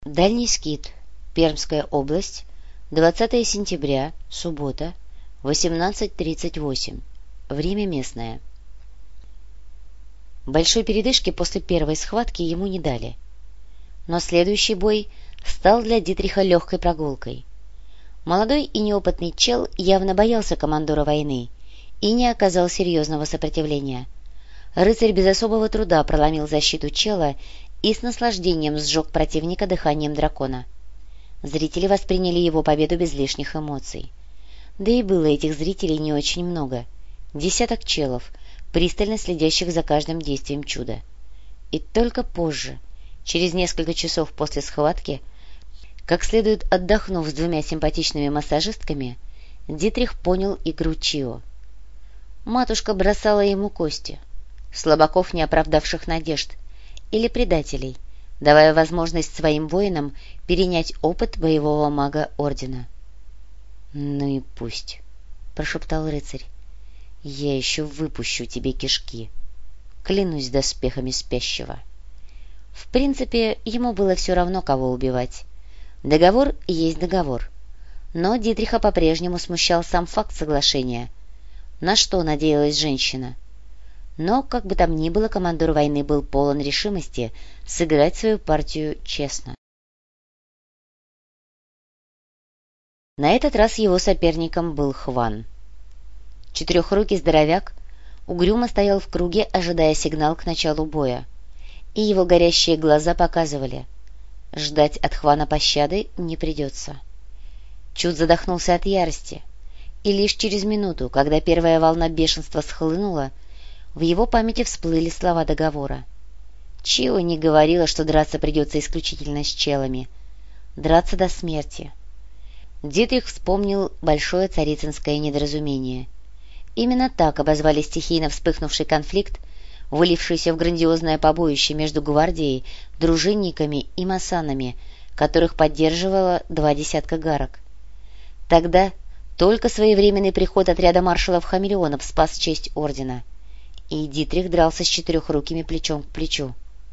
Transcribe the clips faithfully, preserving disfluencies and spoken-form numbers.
Дальний Скит, Пермская область, двадцатое сентября, суббота, восемнадцать тридцать восемь. Время местное. Большой передышки после первой схватки ему не дали. Но следующий бой стал для Дитриха легкой прогулкой. Молодой и неопытный чел явно боялся командора войны и не оказал серьезного сопротивления. Рыцарь без особого труда проломил защиту чела и с наслаждением сжег противника дыханием дракона. Зрители восприняли его победу без лишних эмоций. Да и было этих зрителей не очень много. Десяток челов, пристально следящих за каждым действием чуда. И только позже, через несколько часов после схватки, как следует отдохнув с двумя симпатичными массажистками, Дитрих понял игру Чио. Матушка бросала ему кости, слабаков, не оправдавших надежд, или предателей, давая возможность своим воинам перенять опыт боевого мага Ордена. — Ну и пусть, — прошептал рыцарь, — я еще выпущу тебе кишки, клянусь доспехами спящего. В принципе, ему было все равно, кого убивать. Договор есть договор. Но Дитриха по-прежнему смущал сам факт соглашения. На что надеялась женщина? Но, как бы там ни было, командор войны был полон решимости сыграть свою партию честно. На этот раз его соперником был Хван. Четырехрукий здоровяк угрюмо стоял в круге, ожидая сигнал к началу боя, и его горящие глаза показывали — ждать от Хвана пощады не придется. Чуд задохнулся от ярости, и лишь через минуту, когда первая волна бешенства схлынула, в его памяти всплыли слова договора. Чио не говорила, что драться придется исключительно с челами. Драться до смерти. Дитрих вспомнил большое царицынское недоразумение. Именно так обозвали стихийно вспыхнувший конфликт, вылившийся в грандиозное побоище между гвардией, дружинниками и масанами, которых поддерживало два десятка гарок. Тогда только своевременный приход отряда маршалов-хамелеонов спас честь ордена, и Дитрих дрался с четырехрукими плечом к плечу.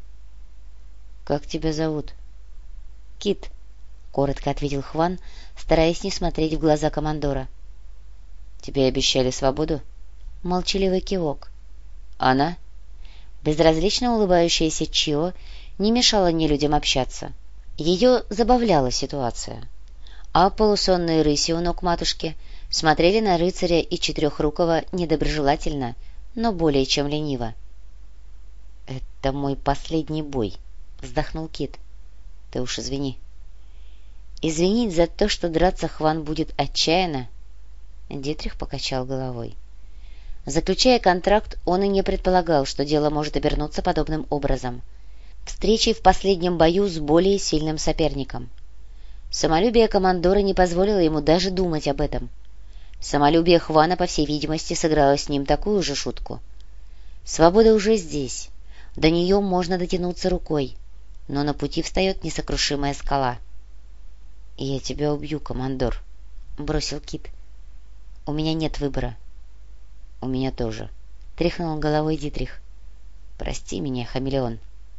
— Как тебя зовут? — Кит, — коротко ответил Хван, стараясь не смотреть в глаза командора. — Тебе обещали свободу? Молчаливый кивок. — Она? Безразлично улыбающаяся Чио не мешала нелюдям общаться. Ее забавляла ситуация. А полусонные рыси у ног матушки смотрели на рыцаря и четырехрукого недоброжелательно, но более чем лениво. — Это мой последний бой, — вздохнул Кит. — Ты уж извини. Извинить за то, что драться Хван будет отчаянно? Дитрих покачал головой. Заключая контракт, он и не предполагал, что дело может обернуться подобным образом. Встречей в последнем бою с более сильным соперником. Самолюбие командора не позволило ему даже думать об этом. Самолюбие Хвана, по всей видимости, сыграло с ним такую же шутку. Свобода уже здесь, до нее можно дотянуться рукой, но на пути встает несокрушимая скала. — Я тебя убью, командор, — бросил Кит. — У меня нет выбора. — У меня тоже, — тряхнул головой Дитрих. — Прости меня, хамелеон.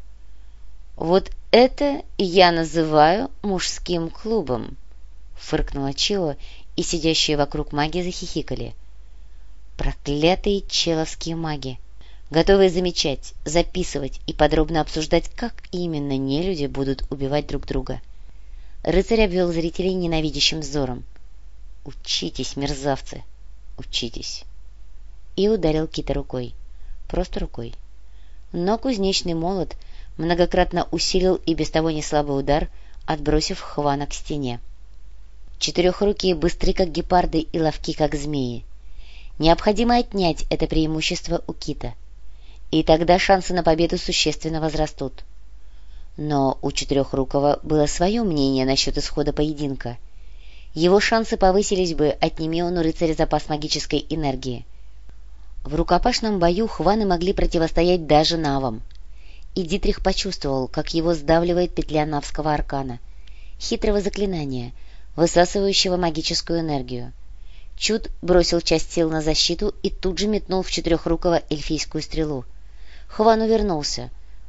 — Вот это я называю мужским клубом, — фыркнула Чио, и сидящие вокруг маги захихикали. Проклятые человские маги, готовые замечать, записывать и подробно обсуждать, как именно нелюди будут убивать друг друга. Рыцарь обвел зрителей ненавидящим взором. «Учитесь, мерзавцы, учитесь!» И ударил Кита рукой. Просто рукой. Но кузнечный молот многократно усилил и без того неслабый удар, отбросив Хвана к стене. Четырехрукие быстры, как гепарды, и ловки, как змеи. Необходимо отнять это преимущество у Кита, и тогда шансы на победу существенно возрастут. Но у Четырехрукого было свое мнение насчет исхода поединка. Его шансы повысились бы, отними он у рыцаря запас магической энергии. В рукопашном бою Хваны могли противостоять даже навам. И Дитрих почувствовал, как его сдавливает петля навского аркана, хитрого заклинания, высасывающего магическую энергию. Чуд бросил часть сил на защиту и тут же метнул в Четырехрукого эльфийскую стрелу. Хван увернулся,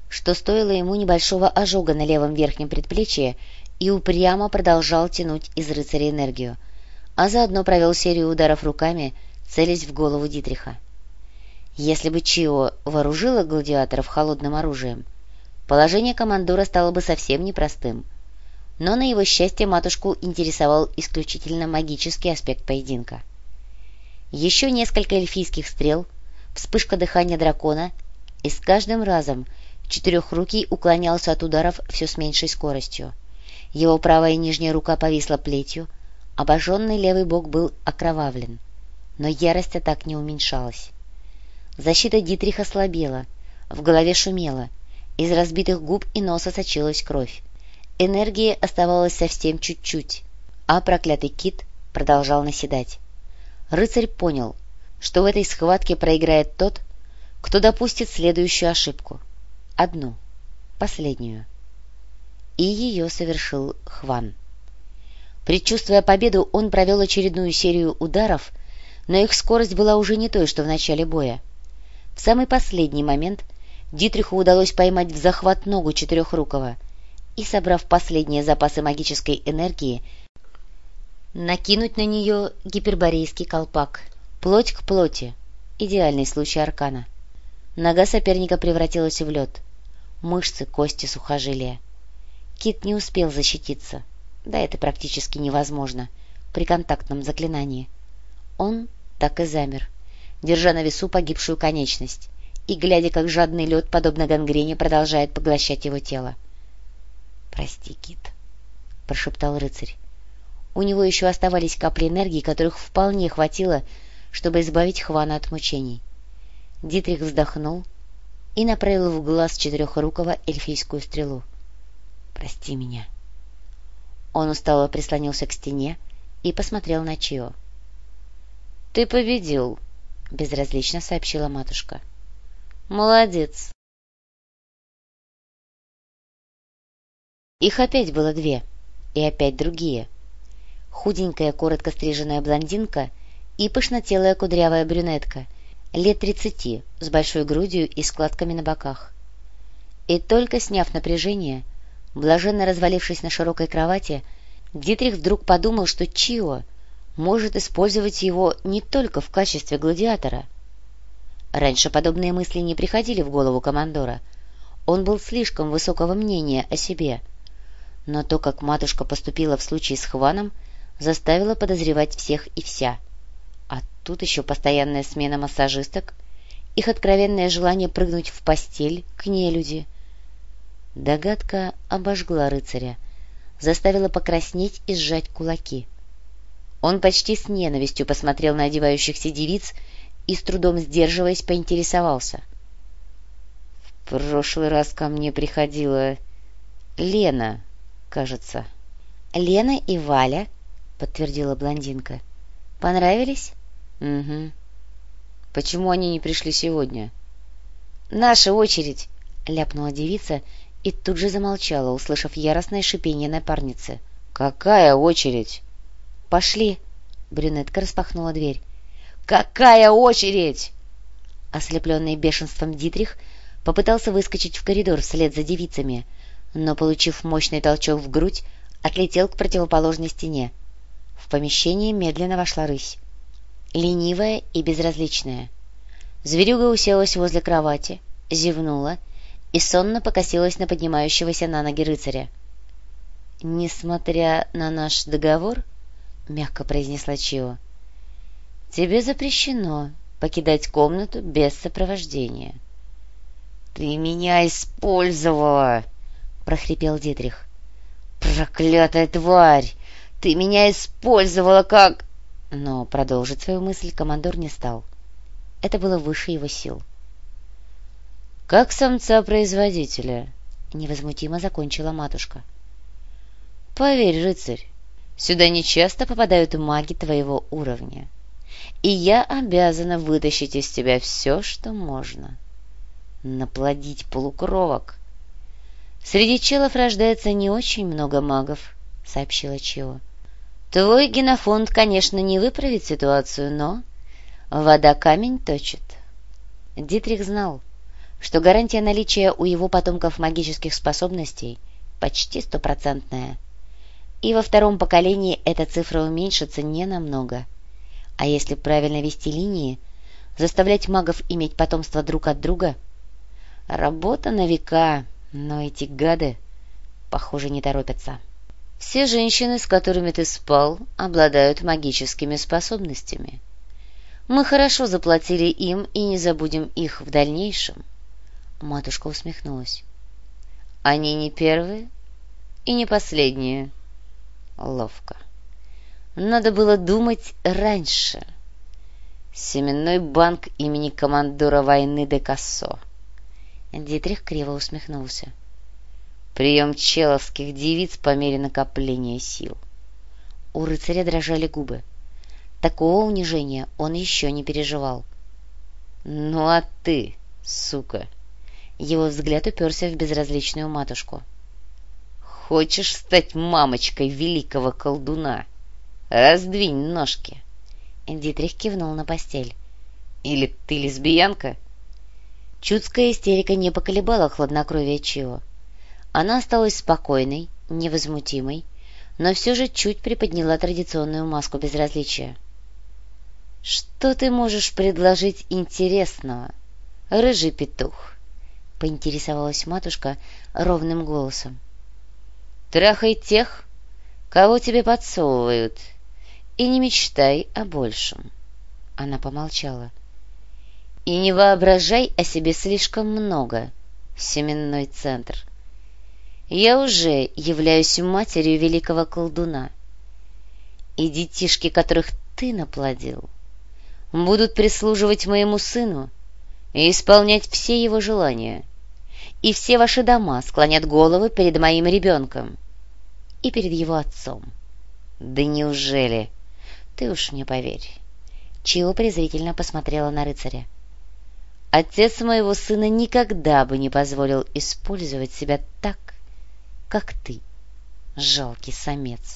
что стоило ему небольшого ожога на левом верхнем предплечье, и упрямо продолжал тянуть из рыцаря энергию, а заодно провел серию ударов руками, целясь в голову Дитриха. Если бы Чио вооружила гладиаторов холодным оружием, положение командора стало бы совсем непростым, но на его счастье матушку интересовал исключительно магический аспект поединка. Еще несколько эльфийских стрел, вспышка дыхания дракона, и с каждым разом Четырехрукий уклонялся от ударов все с меньшей скоростью. Его правая нижняя рука повисла плетью, обожженный левый бок был окровавлен, но ярость атак не уменьшалась. Защита Дитриха слабела, в голове шумело, из разбитых губ и носа сочилась кровь. Энергии оставалось совсем чуть-чуть, а проклятый кит продолжал наседать. Рыцарь понял, что в этой схватке проиграет тот, кто допустит следующую ошибку. Одну, последнюю. И ее совершил Хван. Предчувствуя победу, он провел очередную серию ударов, но их скорость была уже не той, что в начале боя. В самый последний момент Дитриху удалось поймать в захват ногу Четырехрукого и, собрав последние запасы магической энергии, накинуть на нее гиперборейский колпак. Плоть к плоти. Идеальный случай аркана. Нога соперника превратилась в лед. Мышцы, кости, сухожилия. Кит не успел защититься. Да это практически невозможно при контактном заклинании. Он так и замер, держа на весу погибшую конечность и глядя, как жадный лед, подобно гангрене, продолжает поглощать его тело. «Прости, Кит», — прошептал рыцарь. У него еще оставались капли энергии, которых вполне хватило, чтобы избавить Хвана от мучений. Дитрих вздохнул и направил в глаз Четырехрукого эльфийскую стрелу. «Прости меня». Он устало прислонился к стене и посмотрел на Чио. «Ты победил», — безразлично сообщила матушка. «Молодец». Их опять было две, и опять другие. Худенькая, коротко стриженная блондинка и пышнотелая кудрявая брюнетка, лет тридцати, с большой грудью и складками на боках. И только сняв напряжение, блаженно развалившись на широкой кровати, Дитрих вдруг подумал, что Чио может использовать его не только в качестве гладиатора. Раньше подобные мысли не приходили в голову командора. Он был слишком высокого мнения о себе. Но то, как матушка поступила в случае с Хваном, заставило подозревать всех и вся. А тут еще постоянная смена массажисток, их откровенное желание прыгнуть в постель к нелюди. Догадка обожгла рыцаря, заставила покраснеть и сжать кулаки. Он почти с ненавистью посмотрел на одевающихся девиц и, с трудом сдерживаясь, поинтересовался. — В прошлый раз ко мне приходила Лена, кажется. — Лена и Валя, — подтвердила блондинка. — Понравились? — Угу. — Почему они не пришли сегодня? — Наша очередь, — ляпнула девица и тут же замолчала, услышав яростное шипение напарницы. — Какая очередь? — Пошли. Брюнетка распахнула дверь. — Какая очередь? Ослепленный бешенством Дитрих попытался выскочить в коридор вслед за девицами, но, получив мощный толчок в грудь, отлетел к противоположной стене. В помещение медленно вошла рысь. Ленивая и безразличная. Зверюга уселась возле кровати, зевнула и сонно покосилась на поднимающегося на ноги рыцаря. — Несмотря на наш договор, — мягко произнесла Чио, — тебе запрещено покидать комнату без сопровождения. — Ты меня использовала! — прохрипел Дитрих. — Проклятая тварь! Ты меня использовала как... Но продолжить свою мысль командор не стал. Это было выше его сил. — Как самца-производителя, — невозмутимо закончила матушка. — Поверь, рыцарь, сюда нечасто попадают маги твоего уровня, и я обязана вытащить из тебя все, что можно. Наплодить полукровок. Среди челов рождается не очень много магов, — сообщила Чио. Твой генофонд, конечно, не выправит ситуацию, но вода камень точит. Дитрих знал, что гарантия наличия у его потомков магических способностей почти стопроцентная. И во втором поколении эта цифра уменьшится ненамного. А если правильно вести линии, заставлять магов иметь потомство друг от друга — работа на века, но эти гады, похоже, не торопятся. Все женщины, с которыми ты спал, обладают магическими способностями. Мы хорошо заплатили им и не забудем их в дальнейшем. Матушка усмехнулась. Они не первые и не последние. Ловко. Надо было думать раньше. Семенной банк имени командора войны де Кассо. Дитрих криво усмехнулся. Прием человских девиц по мере накопления сил. У рыцаря дрожали губы. Такого унижения он еще не переживал. «Ну а ты, сука!» Его взгляд уперся в безразличную матушку. «Хочешь стать мамочкой великого колдуна? Раздвинь ножки!» Дитрих кивнул на постель. «Или ты лесбиянка?» Чудская истерика не поколебала хладнокровие Чио. Она осталась спокойной, невозмутимой, но все же чуть приподняла традиционную маску безразличия. «Что ты можешь предложить интересного, рыжий петух?» — поинтересовалась матушка ровным голосом. «Трахай тех, кого тебе подсовывают, и не мечтай о большем». Она помолчала. «И не воображай о себе слишком много, семенной центр. Я уже являюсь матерью великого колдуна, и детишки, которых ты наплодил, будут прислуживать моему сыну и исполнять все его желания, и все ваши дома склонят головы перед моим ребенком и перед его отцом». «Да неужели?» «Ты уж мне поверь». Чио презрительно посмотрела на рыцаря. «Отец моего сына никогда бы не позволил использовать себя так, как ты, жалкий самец».